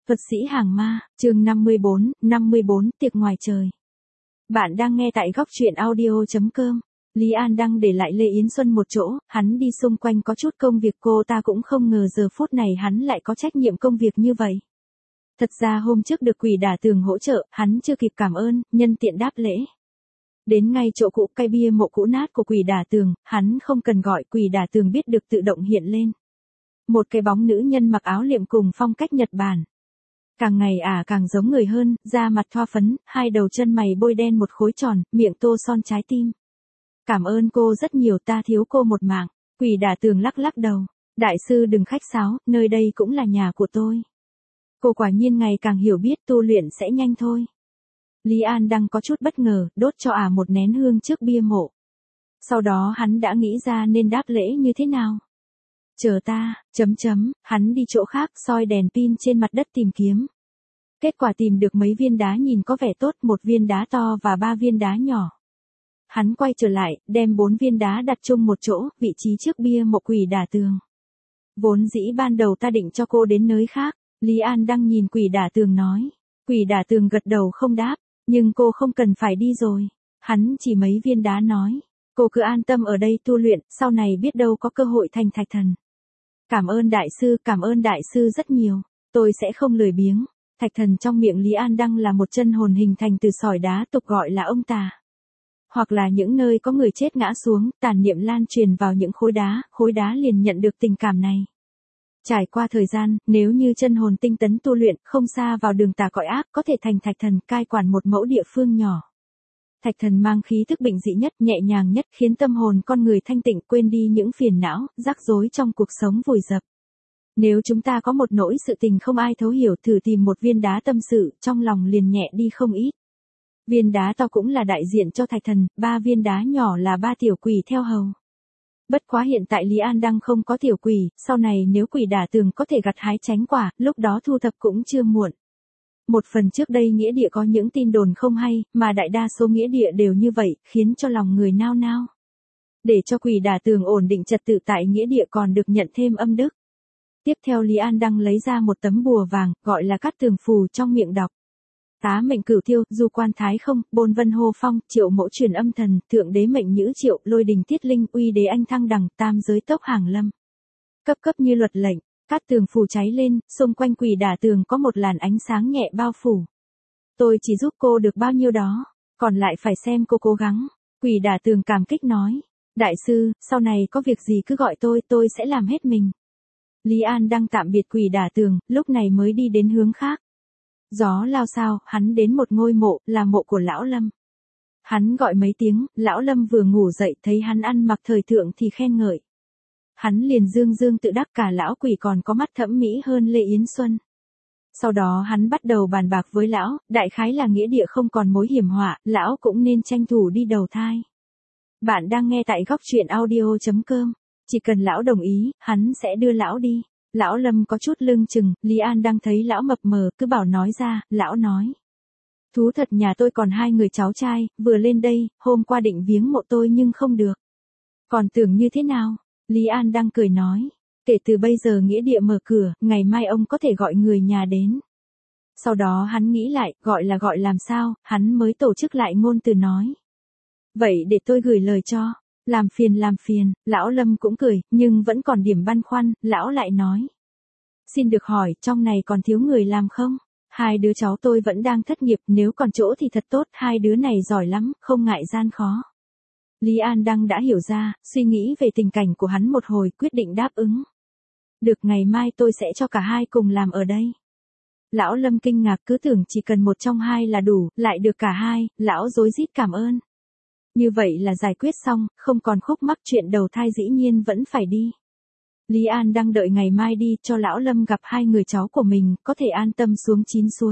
Thuật sĩ hàng ma, chương 54, tiệc ngoài trời. Bạn đang nghe tại góc truyện audio.com. Lý An đang để lại Lê Yến Xuân một chỗ, hắn đi xung quanh có chút công việc, cô ta cũng không ngờ giờ phút này hắn lại có trách nhiệm công việc như vậy. Thật ra hôm trước được Quỷ Đả Tường hỗ trợ, hắn chưa kịp cảm ơn, nhân tiện đáp lễ. Đến ngay chỗ cũ cây bia mộ cũ nát của Quỷ Đả Tường, hắn không cần gọi, Quỷ Đả Tường biết được tự động hiện lên. Một cái bóng nữ nhân mặc áo liệm cùng phong cách Nhật Bản. Càng ngày càng giống người hơn, da mặt thoa phấn, hai đầu chân mày bôi đen một khối tròn, miệng tô son trái tim. Cảm ơn cô rất nhiều, ta thiếu cô một mạng. Quỷ Đả Tường lắc lắc đầu. Đại sư đừng khách sáo, nơi đây cũng là nhà của tôi. Cô quả nhiên ngày càng hiểu biết, tu luyện sẽ nhanh thôi. Lý An đang có chút bất ngờ, đốt cho một nén hương trước bia mộ. Sau đó hắn đã nghĩ ra nên đáp lễ như thế nào. Chờ ta, hắn đi chỗ khác soi đèn pin trên mặt đất tìm kiếm. Kết quả tìm được mấy viên đá nhìn có vẻ tốt, một viên đá to và 3 viên đá nhỏ. Hắn quay trở lại, đem 4 viên đá đặt chung một chỗ, vị trí trước bia mộ Quỷ Đả Tường. Vốn dĩ ban đầu ta định cho cô đến nơi khác, Lý An đang nhìn Quỷ Đả Tường nói. Quỷ Đả Tường gật đầu không đáp, nhưng cô không cần phải đi rồi. Hắn chỉ mấy viên đá nói, cô cứ an tâm ở đây tu luyện, sau này biết đâu có cơ hội thành thạch thần. Cảm ơn đại sư rất nhiều, tôi sẽ không lười biếng. Thạch thần trong miệng Lý An Đăng là một chân hồn hình thành từ sỏi đá, tục gọi là ông tà. Hoặc là những nơi có người chết ngã xuống, tàn niệm lan truyền vào những khối đá liền nhận được tình cảm này. Trải qua thời gian, nếu như chân hồn tinh tấn tu luyện, không xa vào đường tà cõi ác, có thể thành thạch thần, cai quản một mẫu địa phương nhỏ. Thạch thần mang khí thức bình dị nhất, nhẹ nhàng nhất, khiến tâm hồn con người thanh tịnh, quên đi những phiền não, rắc rối trong cuộc sống vùi dập. Nếu chúng ta có một nỗi sự tình không ai thấu hiểu, thử tìm một viên đá tâm sự, trong lòng liền nhẹ đi không ít. Viên đá to cũng là đại diện cho thạch thần, 3 viên đá nhỏ là 3 tiểu quỷ theo hầu. Bất quá hiện tại Lý An đang không có tiểu quỷ, sau này nếu Quỷ Đả Tường có thể gặt hái chánh quả, lúc đó thu thập cũng chưa muộn. Một phần trước đây nghĩa địa có những tin đồn không hay, mà đại đa số nghĩa địa đều như vậy, khiến cho lòng người nao nao. Để cho Quỷ Đả Tường ổn định trật tự tại nghĩa địa còn được nhận thêm âm đức. Tiếp theo Lý An đang lấy ra một tấm bùa vàng, gọi là Cát Tường Phù, trong miệng đọc. Tá mệnh cửu thiêu, du quan thái không, bôn vân hô phong, triệu mẫu truyền âm thần, thượng đế mệnh nhữ triệu, lôi đình tiết linh, uy đế anh thăng đẳng, tam giới tốc hàng lâm. Cấp như luật lệnh, Cát Tường Phù cháy lên, xung quanh Quỷ Đả Tường có một làn ánh sáng nhẹ bao phủ. Tôi chỉ giúp cô được bao nhiêu đó, còn lại phải xem cô cố gắng. Quỷ Đả Tường cảm kích nói. Đại sư, sau này có việc gì cứ gọi tôi sẽ làm hết mình. Lý An đang tạm biệt Quỷ Đả Tường, lúc này mới đi đến hướng khác. Gió lao sao, hắn đến một ngôi mộ, là mộ của Lão Lâm. Hắn gọi mấy tiếng, Lão Lâm vừa ngủ dậy thấy hắn ăn mặc thời thượng thì khen ngợi. Hắn liền dương tự đắc, cả lão quỷ còn có mắt thẩm mỹ hơn Lê Yến Xuân. Sau đó hắn bắt đầu bàn bạc với lão, đại khái là nghĩa địa không còn mối hiểm họa, lão cũng nên tranh thủ đi đầu thai. Bạn đang nghe tại góc truyện audio.com, chỉ cần lão đồng ý, hắn sẽ đưa lão đi. Lão Lâm có chút lưng chừng, Lý An đang thấy lão mập mờ, cứ bảo nói ra, lão nói. Thú thật nhà tôi còn 2 người cháu trai, vừa lên đây, hôm qua định viếng mộ tôi nhưng không được. Còn tưởng như thế nào? Lý An đang cười nói. Kể từ bây giờ nghĩa địa mở cửa, ngày mai ông có thể gọi người nhà đến. Sau đó hắn nghĩ lại, gọi làm sao, hắn mới tổ chức lại ngôn từ nói. Vậy để tôi gửi lời cho. Làm phiền, lão Lâm cũng cười, nhưng vẫn còn điểm băn khoăn, lão lại nói. Xin được hỏi, trong này còn thiếu người làm không? 2 đứa cháu tôi vẫn đang thất nghiệp, nếu còn chỗ thì thật tốt, 2 đứa này giỏi lắm, không ngại gian khó. Lý An Đăng đã hiểu ra, suy nghĩ về tình cảnh của hắn một hồi, quyết định đáp ứng. Được, ngày mai tôi sẽ cho cả 2 cùng làm ở đây. Lão Lâm kinh ngạc, cứ tưởng chỉ cần một trong 2 là đủ, lại được cả 2, lão rối rít cảm ơn. Như vậy là giải quyết xong, không còn khúc mắc chuyện đầu thai, dĩ nhiên vẫn phải đi. Lý An đang đợi ngày mai đi, cho lão Lâm gặp 2 người cháu của mình, có thể an tâm xuống 9 suối.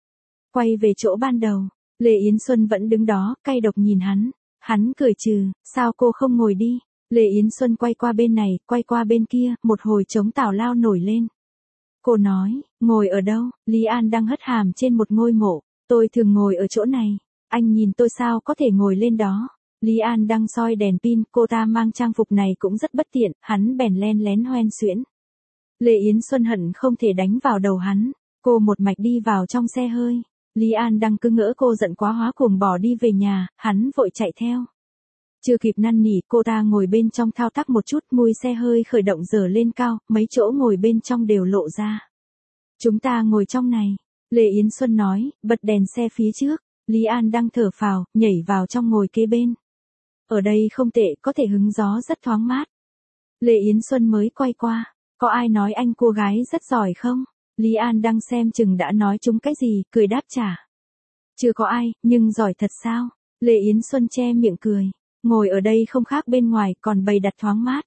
Quay về chỗ ban đầu, Lê Yến Xuân vẫn đứng đó, cay độc nhìn hắn. Hắn cười trừ, sao cô không ngồi đi? Lê Yến Xuân quay qua bên này, quay qua bên kia, một hồi trống tào lao nổi lên. Cô nói, ngồi ở đâu? Lý An đang hất hàm trên một ngôi mộ. Tôi thường ngồi ở chỗ này. Anh nhìn tôi sao có thể ngồi lên đó. Lý An đang soi đèn pin, cô ta mang trang phục này cũng rất bất tiện, hắn bèn len lén hoen xuyễn. Lê Yến Xuân hận không thể đánh vào đầu hắn. Cô một mạch đi vào trong xe hơi. Lý An Đăng cứ ngỡ cô giận quá hóa cuồng bỏ đi về nhà, hắn vội chạy theo. Chưa kịp năn nỉ, cô ta ngồi bên trong thao tác một chút, mui xe hơi khởi động dở lên cao, mấy chỗ ngồi bên trong đều lộ ra. Chúng ta ngồi trong này, Lê Yến Xuân nói, bật đèn xe phía trước. Lý An Đăng thở phào, nhảy vào trong ngồi kế bên. Ở đây không tệ, có thể hứng gió rất thoáng mát. Lê Yến Xuân mới quay qua, có ai nói anh cô gái rất giỏi không? Lý An Đăng xem chừng đã nói chúng cái gì, cười đáp trả. Chưa có ai, nhưng giỏi thật sao? Lê Yến Xuân che miệng cười. Ngồi ở đây không khác bên ngoài, còn bày đặt thoáng mát.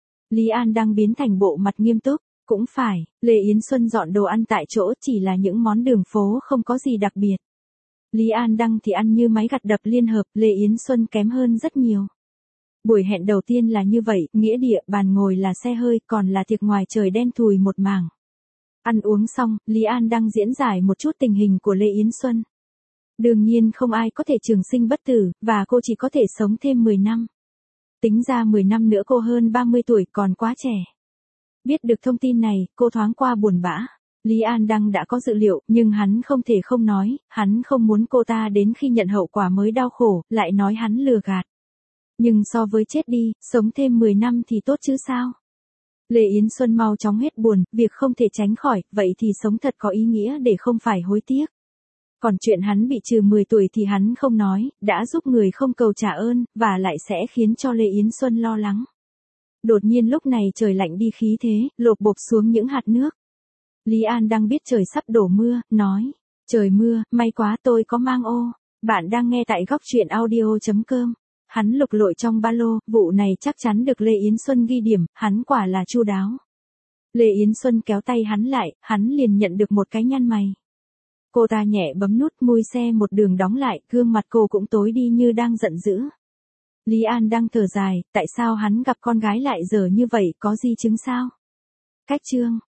Lý An Đăng biến thành bộ mặt nghiêm túc. Cũng phải, Lê Yến Xuân dọn đồ ăn tại chỗ chỉ là những món đường phố không có gì đặc biệt. Lý An Đăng thì ăn như máy gặt đập liên hợp, Lê Yến Xuân kém hơn rất nhiều. Buổi hẹn đầu tiên là như vậy, nghĩa địa, bàn ngồi là xe hơi, còn là tiệc ngoài trời đen thùi một mảng. Ăn uống xong, Lý An Đăng diễn giải một chút tình hình của Lê Yến Xuân. Đương nhiên không ai có thể trường sinh bất tử, và cô chỉ có thể sống thêm 10 năm. Tính ra 10 năm nữa cô hơn 30 tuổi, còn quá trẻ. Biết được thông tin này, cô thoáng qua buồn bã. Lý An Đăng đã có dự liệu, nhưng hắn không thể không nói, hắn không muốn cô ta đến khi nhận hậu quả mới đau khổ, lại nói hắn lừa gạt. Nhưng so với chết đi, sống thêm 10 năm thì tốt chứ sao? Lê Yến Xuân mau chóng hết buồn, việc không thể tránh khỏi, vậy thì sống thật có ý nghĩa để không phải hối tiếc. Còn chuyện hắn bị trừ 10 tuổi thì hắn không nói, đã giúp người không cầu trả ơn, và lại sẽ khiến cho Lê Yến Xuân lo lắng. Đột nhiên lúc này trời lạnh đi khí thế, lộp bộp xuống những hạt nước. Lý An Đăng biết trời sắp đổ mưa, nói. Trời mưa, may quá tôi có mang ô. Bạn đang nghe tại góc truyện audio.com. Hắn lục lội trong ba lô, vụ này chắc chắn được Lê Yến Xuân ghi điểm, hắn quả là chu đáo. Lê Yến Xuân kéo tay hắn lại, hắn liền nhận được một cái nhăn mày. Cô ta nhẹ bấm nút, mui xe một đường đóng lại, gương mặt cô cũng tối đi như đang giận dữ. Lý An Đăng thở dài, tại sao hắn gặp con gái lại giờ như vậy, có di chứng sao? Cách chương